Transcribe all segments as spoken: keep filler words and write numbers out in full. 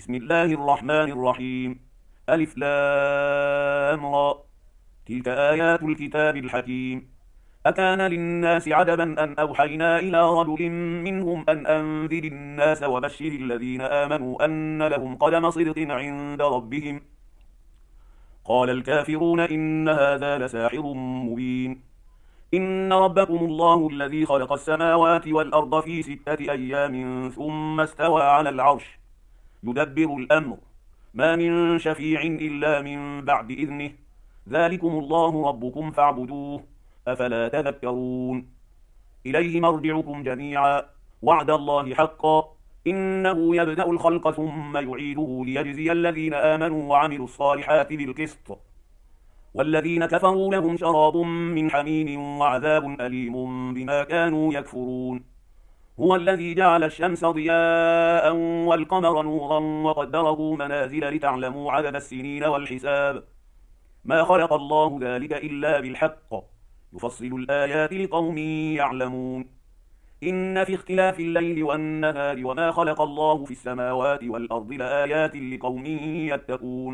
بسم الله الرحمن الرحيم. ألف لام را. تلك آيات الكتاب الحكيم. أكان للناس عجبا أن أوحينا إلى رجل منهم أن أنذر الناس وبشر الذين آمنوا أن لهم قدم صدق عند ربهم. قال الكافرون إن هذا لساحر مبين. إن ربكم الله الذي خلق السماوات والأرض في ستة أيام ثم استوى على العرش يدبر الأمر، ما من شفيع إلا من بعد إذنه، ذلكم الله ربكم فاعبدوه، أفلا تذكرون. إليه مرجعكم جميعا، وعد الله حقا، إنه يبدأ الخلق ثم يعيده ليجزي الذين آمنوا وعملوا الصالحات بالقسط، والذين كفروا لهم شراب من حميم وعذاب أليم بما كانوا يكفرون. هو الذي جعل الشمس ضياء والقمر نورا وقدره منازل لتعلموا عدد السنين والحساب، ما خلق الله ذلك إلا بالحق، يفصل الآيات لقوم يعلمون. إن في اختلاف الليل والنهار وما خلق الله في السماوات والأرض لآيات لقوم يتقون.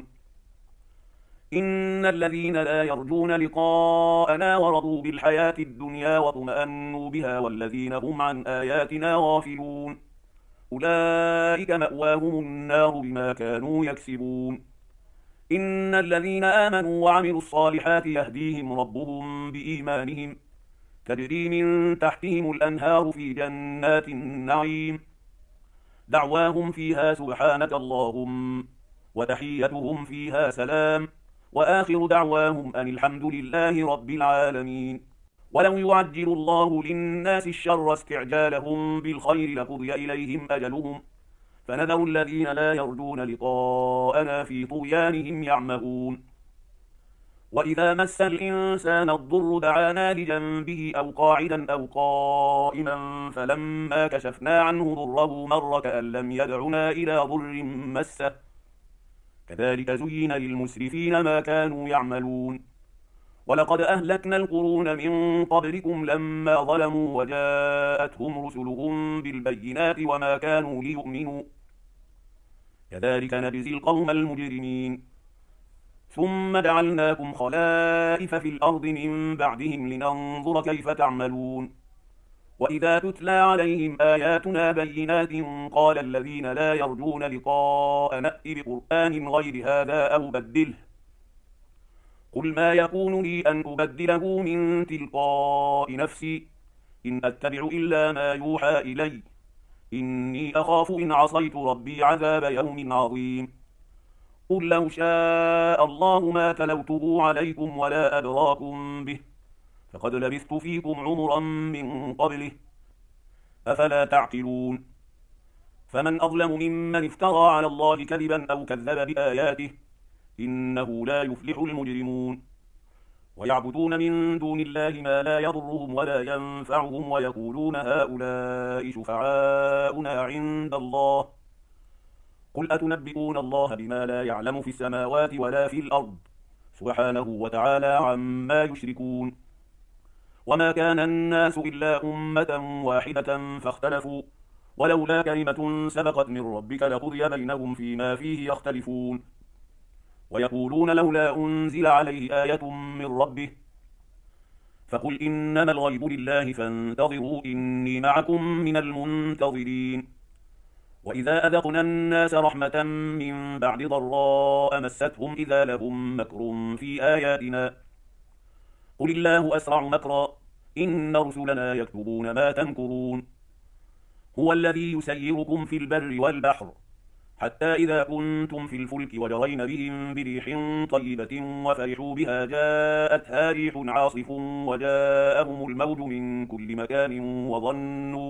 إن الذين لا يرجون لقاءنا ورضوا بالحياة الدنيا واطمأنوا بها والذين هم عن آياتنا غافلون أولئك مأواهم النار بما كانوا يكسبون. إن الذين آمنوا وعملوا الصالحات يهديهم ربهم بإيمانهم، تجري من تحتهم الأنهار في جنات النعيم، دعواهم فيها سبحانك اللهم وتحيتهم فيها سلام، وآخر دعواهم أن الحمد لله رب العالمين. ولو يعجل الله للناس الشر استعجالهم بالخير لقضي إليهم أجلهم، فنذر الذين لا يرجون لقاءنا في طغيانهم يعمهون. وإذا مس الإنسان الضر دعانا لجنبه أو قاعدا أو قائما فلما كشفنا عنه ضره مر كأن لم يدعنا إلى ضر مسه، كذلك زين للمسرفين ما كانوا يعملون. ولقد أهلكنا القرون من قبلكم لما ظلموا وجاءتهم رسلهم بالبينات وما كانوا ليؤمنوا، كذلك نجزي القوم المجرمين. ثم جعلناكم خلائف في الأرض من بعدهم لننظر كيف تعملون. وإذا تتلى عليهم آياتنا بينات قال الذين لا يرجون لقاءنا ائت بقرآن غير هذا أو بدله، قل ما يكون لي أن أبدله من تلقاء نفسي إن أتبع إلا ما يوحى إلي إني أخاف إن عصيت ربي عذاب يوم عظيم. قل لو شاء الله ما تلوته عليكم ولا أدراكم به، فقد لبثت فيكم عمرا من قبله، أفلا تعقلون. فمن أظلم ممن افترى على الله كذبا أو كذب بآياته، إنه لا يفلح المجرمون. ويعبدون من دون الله ما لا يضرهم ولا ينفعهم ويقولون هؤلاء شفعاؤنا عند الله، قل أتنبئون الله بما لا يعلم في السماوات ولا في الأرض سبحانه وتعالى عما يشركون. وما كان الناس إلا أمة واحدة فاختلفوا، ولولا كلمة سبقت من ربك لقضي بينهم فيما فيه يختلفون. ويقولون لولا أنزل عليه آية من ربه، فقل إنما الغيب لله فانتظروا إني معكم من المنتظرين. وإذا أذقنا الناس رحمة من بعد ضراء مستهم إذا لهم مكر في آياتنا، قل الله أسرع مكرا إن رسلنا يكتبون ما تمكرون. هو الذي يسيركم في البر والبحر حتى إذا كنتم في الفلك وجرين بهم بريح طيبة وفرحوا بها جاءتها ريح عاصف وجاءهم الموج من كل مكان وظنوا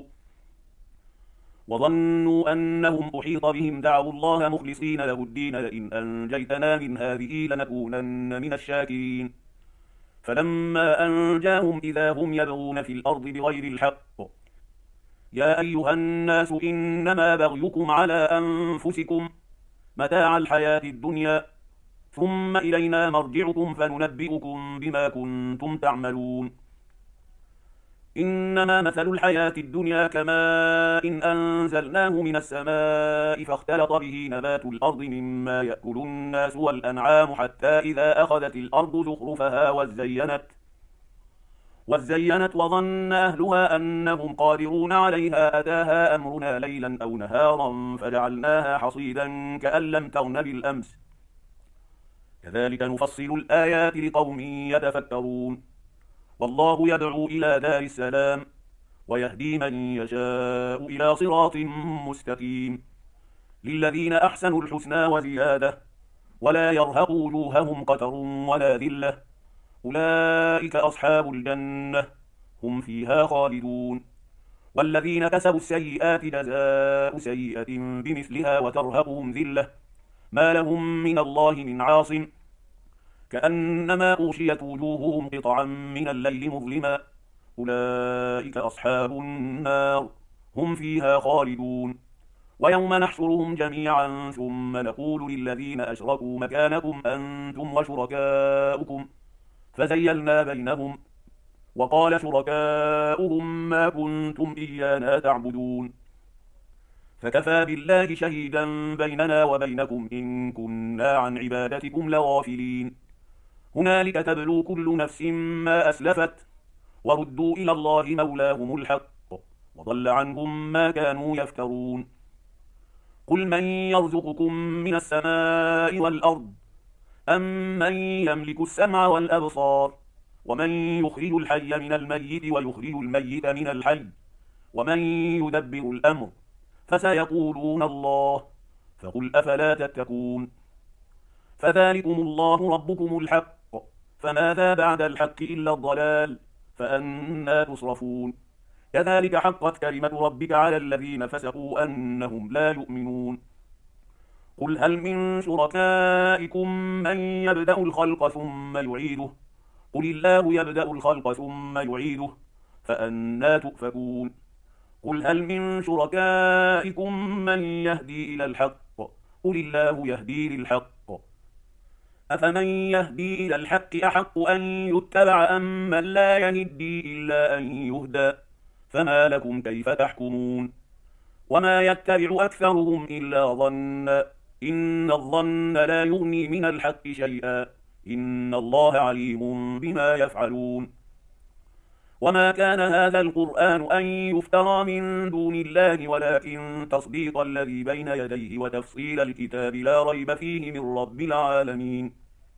وظنوا أنهم أحيط بهم دعوا الله مخلصين له الدين لئن أنجيتنا من هذه لنكونن من الشاكرين. فلما أنجاهم إذا هم يبغون في الأرض بغير الحق. يا أيها الناس إنما بغيكم على أنفسكم متاع الحياة الدنيا ثم إلينا مرجعكم فننبئكم بما كنتم تعملون. إنما مثل الحياة الدنيا كماء إن أنزلناه من السماء فاختلط به نبات الأرض مما يأكل الناس والأنعام حتى إذا أخذت الأرض زخرفها وزينت وزينت وظن أهلها أنهم قادرون عليها أتاها أمرنا ليلا أو نهارا فجعلناها حصيدا كأن لم تغن بالأمس كذلك نفصل الآيات لقوم يتفكرون والله يدعو إلى دار السلام ويهدي من يشاء إلى صراط مستقيم للذين أحسنوا الحسنى وزيادة ولا يرهق وجوههم قتر ولا ذلة أولئك أصحاب الجنة هم فيها خالدون والذين كسبوا السيئات جزاء سيئة بمثلها وترهقهم ذلة ما لهم من الله من عاصم كأنما أغشيت وجوههم قطعا من الليل مظلما أولئك أصحاب النار هم فيها خالدون ويوم نحشرهم جميعا ثم نقول للذين أشركوا مكانكم أنتم وشركاؤكم فزيلنا بينهم وقال شركاؤهم ما كنتم إيانا تعبدون فكفى بالله شهيدا بيننا وبينكم إن كنا عن عبادتكم لغافلين هنالك تبلو كل نفس ما أسلفت وردوا إلى الله مولاهم الحق وضل عنهم ما كانوا يفترون قل من يرزقكم من السماء والأرض أم من يملك السمع والأبصار ومن يخرج الحي من الميت ويخرج الميت من الحي ومن يدبر الأمر فسيقولون الله فقل أفلا تتقون فذلكم الله ربكم الحق فماذا بعد الحق إلا الضلال فأنى تصرفون كذلك حقت كلمة ربك على الذين فسقوا أنهم لا يؤمنون قل هل من شركائكم من يبدأ الخلق ثم يعيده قل الله يبدأ الخلق ثم يعيده فأنى تؤفكون قل هل من شركائكم من يهدي إلى الحق قل الله يهدي للحق أفمن يهدي إلى الحق أحق أن يتبع أم من لا يهدي إلا أن يهدى فما لكم كيف تحكمون وما يتبع أكثرهم إلا ظنا إن الظن لا يغني من الحق شيئا إن الله عليم بما يفعلون وما كان هذا القرآن أن يفترى من دون الله ولكن تصديق الذي بين يديه وتفصيل الكتاب لا ريب فيه من رب العالمين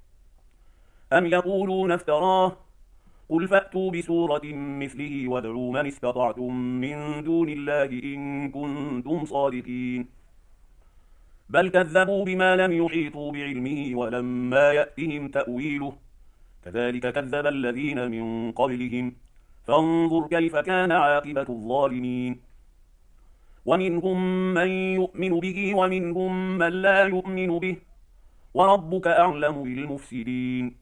أم يقولون افتراه قل فأتوا بسورة مثله وادعوا من استطعتم من دون الله إن كنتم صادقين بل كذبوا بما لم يحيطوا بعلمه ولما يأتهم تأويله كذلك كذب الذين من قبلهم فانظر كيف كان عاقبة الظالمين ومنهم من يؤمن به ومنهم من لا يؤمن به وربك أعلم بالمفسدين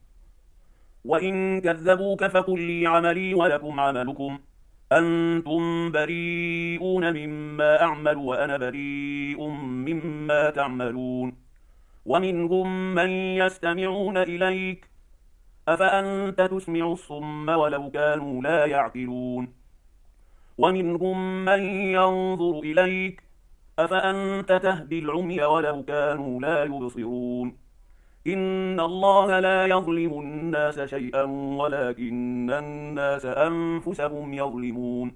وإن كذبوك فقل لي عملي ولكم عملكم أنتم بريئون مما أعمل وأنا بريء مما تعملون ومنهم من يستمعون إليك أفأنت تسمع الصم ولو كانوا لا يعقلون ومنهم من ينظر إليك أفأنت تهدي العمي ولو كانوا لا يبصرون إن الله لا يظلم الناس شيئا ولكن الناس أنفسهم يظلمون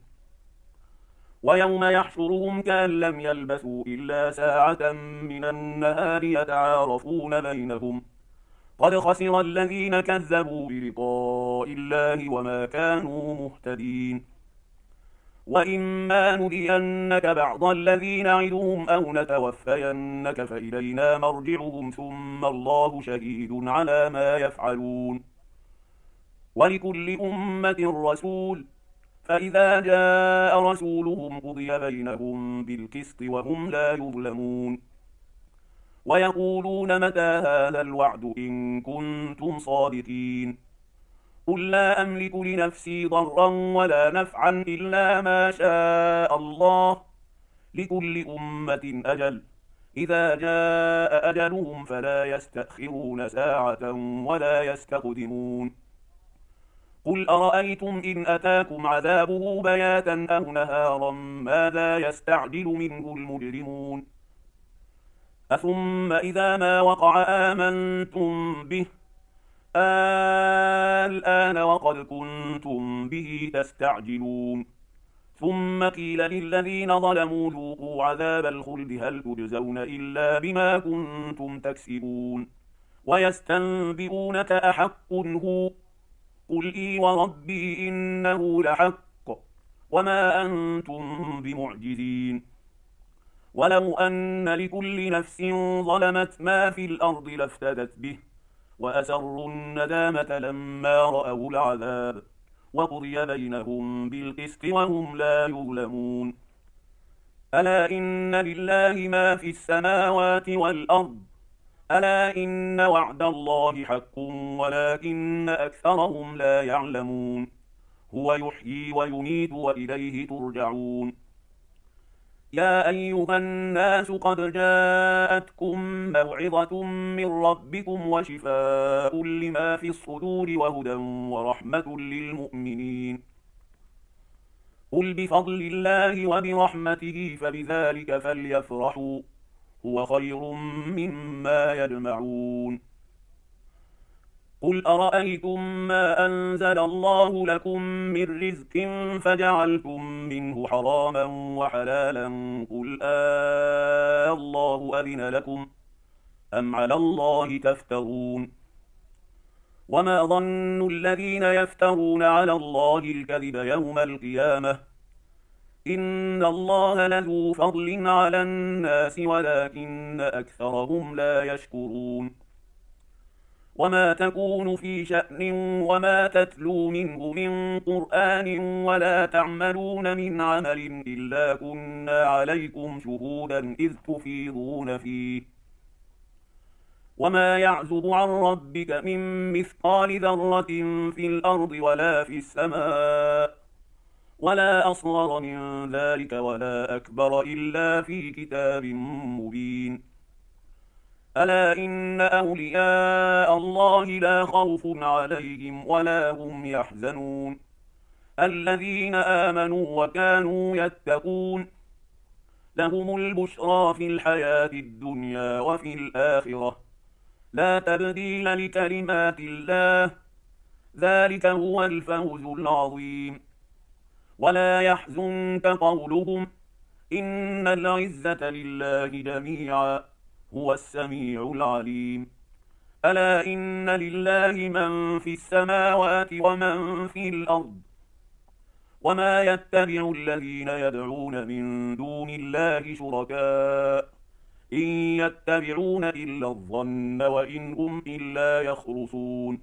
ويوم يحشرهم كأن لم يلبثوا إلا ساعة من النهار يتعارفون بينهم قد خسر الذين كذبوا بلقاء الله وما كانوا مهتدين وإما نرينك بعض الذين نعدهم أو نتوفينك فإلينا مرجعهم ثم الله شهيد على ما يفعلون ولكل أمة رسول فإذا جاء رسولهم قضي بينهم بالقسط وهم لا يظلمون ويقولون متى هذا الوعد إن كنتم صادقين قل لا أملك لنفسي ضرا ولا نفعا إلا ما شاء الله لكل أمة أجل إذا جاء أجلهم فلا يستأخرون ساعة ولا يستقدمون قل أرأيتم إن أتاكم عذابه بياتا أو نهارا ماذا يستعجل منه المجرمون أثم إذا ما وقع آمنتم به الآن وقد كنتم به تستعجلون ثم قيل للذين ظلموا ذوقوا عذاب الخلد هل تجزون إلا بما كنتم تكسبون ويستنبئونك أحق هو قل إي وربي إنه لحق وما أنتم بمعجزين ولو أن لكل نفس ظلمت ما في الأرض لافتدت به وأسروا الندامة لما رأوا العذاب وقضي بينهم بالقسط وهم لا يظلمون ألا إن لله ما في السماوات والأرض ألا إن وعد الله حق ولكن أكثرهم لا يعلمون هو يحيي ويميت وإليه ترجعون يا أيها الناس قد جاءتكم موعظة من ربكم وشفاء لما في الصدور وهدى ورحمة للمؤمنين قل بفضل الله وبرحمته فبذلك فليفرحوا هو خير مما يجمعون قل أرأيتم ما أنزل الله لكم من رزق فجعلتم منه حراما وحلالا قل آه الله أذن لكم أم على الله تفترون وما ظن الذين يفترون على الله الكذب يوم القيامة إن الله لذو فضل على الناس ولكن أكثرهم لا يشكرون وما تكون في شأن وما تتلو منه من قرآن ولا تعملون من عمل إلا كنا عليكم شهودا إذ تفيضون فيه وما يعزب عن ربك من مثقال ذرة في الأرض ولا في السماء ولا أصغر من ذلك ولا أكبر إلا في كتاب مبين ألا إن أولياء الله لا خوف عليهم ولا هم يحزنون الذين آمنوا وكانوا يتقون لهم البشرى في الحياة الدنيا وفي الآخرة لا تبديل لكلمات الله ذلك هو الفوز العظيم ولا يحزنك قولهم إن العزة لله جميعا هو السميع العليم ألا إن لله من في السماوات ومن في الأرض وما يتبع الذين يدعون من دون الله شركاء إن يتبعون إلا الظن وإن هم إلا يخرصون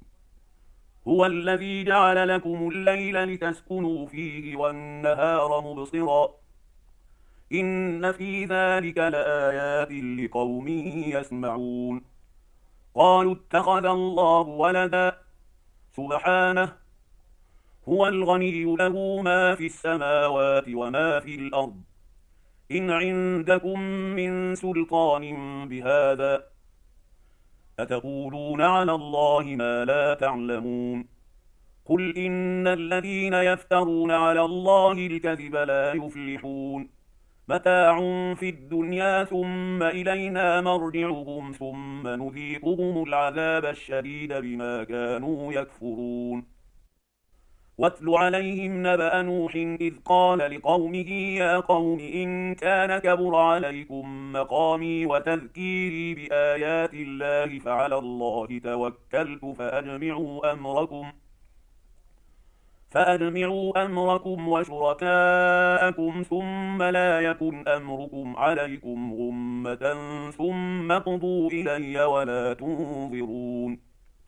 هو الذي جعل لكم الليل لتسكنوا فيه والنهار مبصرا إن في ذلك لآيات لقوم يسمعون قالوا اتخذ الله ولدا سبحانه هو الغني له ما في السماوات وما في الأرض إن عندكم من سلطان بهذا أتقولون على الله ما لا تعلمون قل إن الذين يفترون على الله الكذب لا يفلحون متاع في الدنيا ثم إلينا مرجعهم ثم نذيقهم العذاب الشديد بما كانوا يكفرون واتل عليهم نبأ نوح إذ قال لقومه يا قوم إن كان كبر عليكم مقامي وتذكيري بآيات الله فعلى الله توكلت فأجمعوا أمركم فأجمعوا أمركم وشركاءكم ثم لا يكن أمركم عليكم غمة ثم اقضوا إلي ولا تنظرون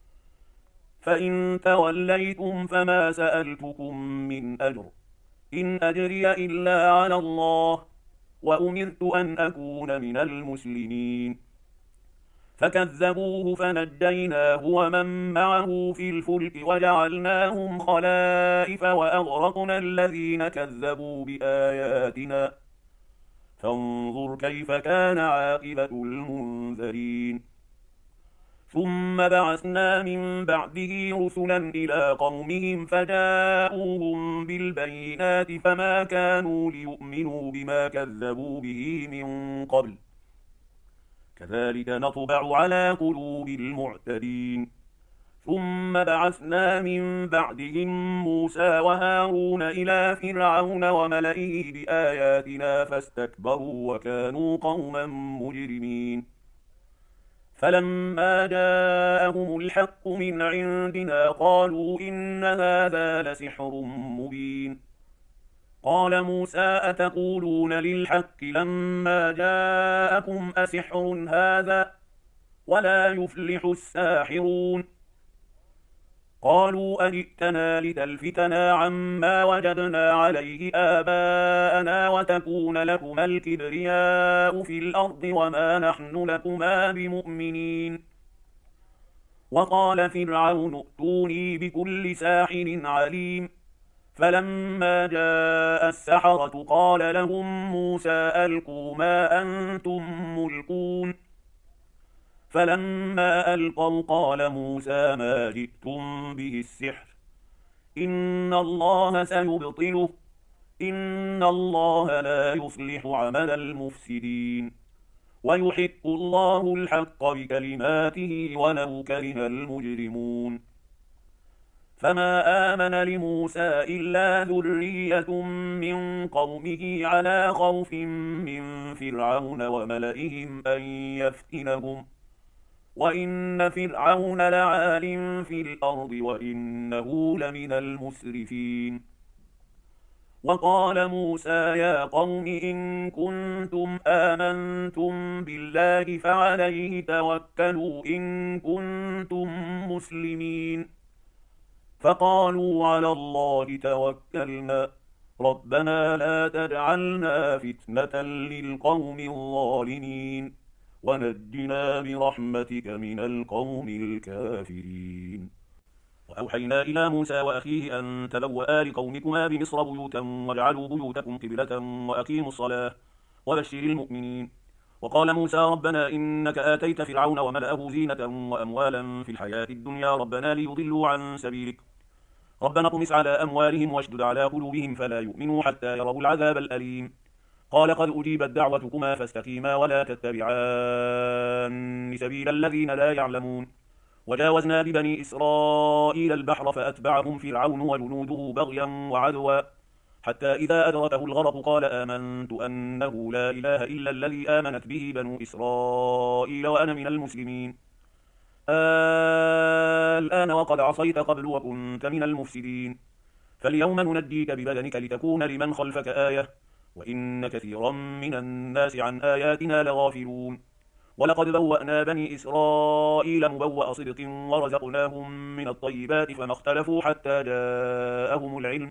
فإن توليتم فما سألتكم من أجر إن أجري إلا على الله وأمرت أن أكون من المسلمين فكذبوه فنجيناه ومن معه في الفلك وجعلناهم خلائف وأغرقنا الذين كذبوا بآياتنا فانظر كيف كان عاقبة المنذرين ثم بعثنا من بعده رسلا إلى قومهم فجاءوهم بالبينات فما كانوا ليؤمنوا بما كذبوا به من قبل كذلك نطبع على قلوب المعتدين. ثم بعثنا من بعدهم موسى وهارون إلى فرعون وملئه بآياتنا فاستكبروا وكانوا قوما مجرمين. فلما جاءهم الحق من عندنا قالوا إن هذا لسحر مبين. قال موسى أتقولون للحق لما جاءكم أسحر هذا ولا يفلح الساحرون. قالوا أجئتنا لتلفتنا عما وجدنا عليه آباءنا وتكون لكما الكبرياء في الأرض وما نحن لكما بمؤمنين. وقال فرعون ائتوني بكل ساحر عليم. فلما جاء السحرة قال لهم موسى ألقوا ما أنتم ملقون. فلما ألقوا قال موسى ما جئتم به السحر إن الله سيبطله إن الله لا يصلح عمل المفسدين ويحق الله الحق بكلماته ولو كره المجرمون. فما آمن لموسى إلا ذرية من قومه على خوف من فرعون وملئهم أن يفتنهم وإن فرعون لعال في الأرض وإنه لمن المسرفين. وقال موسى يا قوم إن كنتم آمنتم بالله فعليه توكلوا إن كنتم مسلمين. فقالوا على الله توكلنا ربنا لا تجعلنا فتنة للقوم الظالمين ونجنا برحمتك من القوم الكافرين. وأوحينا إلى موسى وأخيه أن تبوأ لقومكما بمصر بيوتا واجعلوا بيوتكم قبلة وأقيموا الصلاة وبشر المؤمنين. وقال موسى ربنا إنك آتيت فرعون وملأه زينة وأموالا في الحياة الدنيا ربنا ليضلوا عن سبيلك ربنا اطمس على أموالهم واشدد على قلوبهم فلا يؤمنوا حتى يروا العذاب الأليم. قال قد أجيبت دعوتكما فاستقيما ولا تتبعان سبيل الذين لا يعلمون. وجاوزنا ببني إسرائيل البحر فأتبعهم فرعون وجنوده بغيا وعدوا حتى إذا أدركه الغرق قال آمنت أنه لا إله إلا الذي آمنت به بنو إسرائيل وأنا من المسلمين. الآن وقد عصيت قبل وكنت من المفسدين فاليوم ننجيك ببدنك لتكون لمن خلفك آية وإن كثيرا من الناس عن آياتنا لغافلون. ولقد بوأنا بني إسرائيل مبوأ صدق ورزقناهم من الطيبات فما اختلفوا حتى جاءهم العلم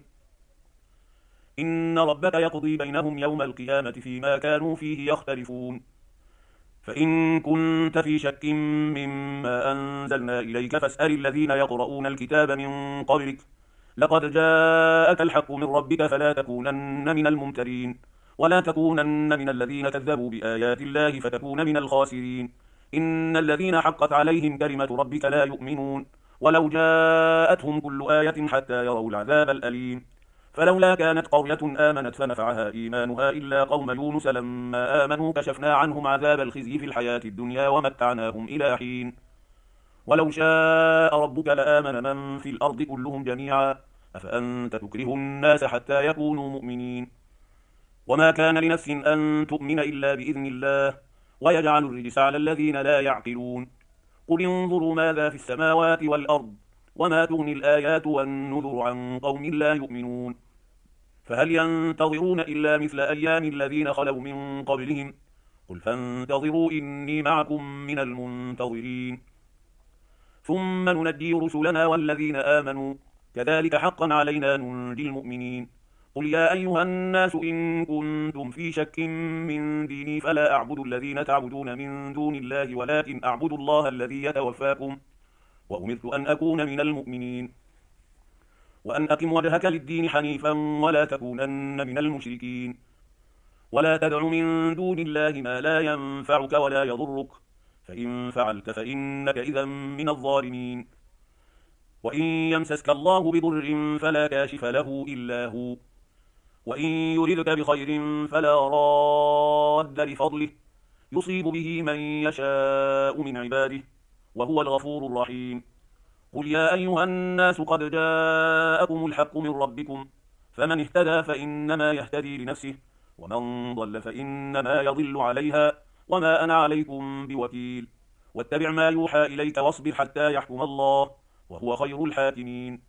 إن ربك يقضي بينهم يوم القيامة فيما كانوا فيه يختلفون. فإن كنت في شك مما أنزلنا إليك فاسأل الذين يقرؤون الكتاب من قبلك لقد جاءك الحق من ربك فلا تكونن من الممترين ولا تكونن من الذين كذبوا بآيات الله فتكون من الخاسرين. إن الذين حقت عليهم كلمة ربك لا يؤمنون ولو جاءتهم كل آية حتى يروا العذاب الأليم. فلولا كانت قرية آمنت فنفعها إيمانها إلا قوم يونس لما آمنوا كشفنا عنهم عذاب الخزي في الحياة الدنيا ومتعناهم إلى حين. ولو شاء ربك لآمن من في الأرض كلهم جميعا أفأنت تكره الناس حتى يكونوا مؤمنين. وما كان لنفس أن تؤمن إلا بإذن الله ويجعل الرجس على الذين لا يعقلون. قل انظروا ماذا في السماوات والأرض وما تغني الآيات والنذر عن قوم لا يؤمنون. فهل ينتظرون إلا مثل أيام الذين خلوا من قبلهم قل فانتظروا إني معكم من المنتظرين. ثم ننجي رسلنا والذين آمنوا كذلك حقا علينا ننجي المؤمنين. قل يا أيها الناس إن كنتم في شك من ديني فلا أعبد الذين تعبدون من دون الله ولكن أعبد الله الذي يتوفاكم وأمرت أن أكون من المؤمنين. وأن أقم وجهك للدين حنيفا ولا تكونن من المشركين ولا تدع من دون الله ما لا ينفعك ولا يضرك فإن فعلت فإنك إذا من الظالمين. وإن يمسسك الله بضر فلا كاشف له إلا هو، وإن يردك بخير فلا راد لفضله، يصيب به من يشاء من عباده، وهو الغفور الرحيم. قل يا أيها الناس قد جاءكم الحق من ربكم، فمن اهتدى فإنما يهتدي لنفسه، ومن ضل فإنما يضل عليها، وما أنا عليكم بوكيل. واتبع ما يوحى إليك واصبر حتى يحكم الله، وهو خير الحاكمين.